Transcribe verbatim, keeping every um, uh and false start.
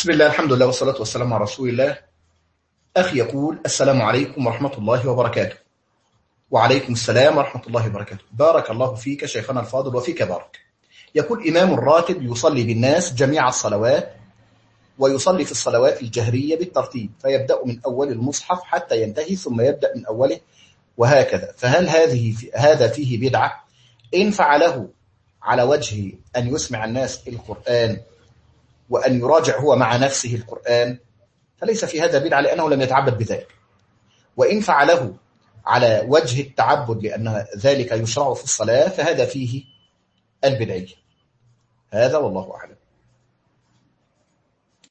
بسم الله، الحمد لله، والصلاة والسلام على رسول الله. أخي يقول: السلام عليكم ورحمة الله وبركاته. وعليكم السلام ورحمة الله وبركاته. بارك الله فيك شيخنا الفاضل وفيك بارك. يقول: إمام راتب يصلي بالناس جميع الصلوات، ويصلي في الصلوات الجهرية بالترتيب، فيبدأ من أول المصحف حتى ينتهي ثم يبدأ من أوله وهكذا، فهل هذه في هذا فيه بدعة؟ إن فعله على وجه أن يسمع الناس القرآن وأن يراجع هو مع نفسه القرآن فليس في هذا بدعة، لأنه لم يتعبد بذلك. وإن فعله على وجه التعبد لأن ذلك يشرع في الصلاة فهذا فيه البدعية. هذا والله أعلم.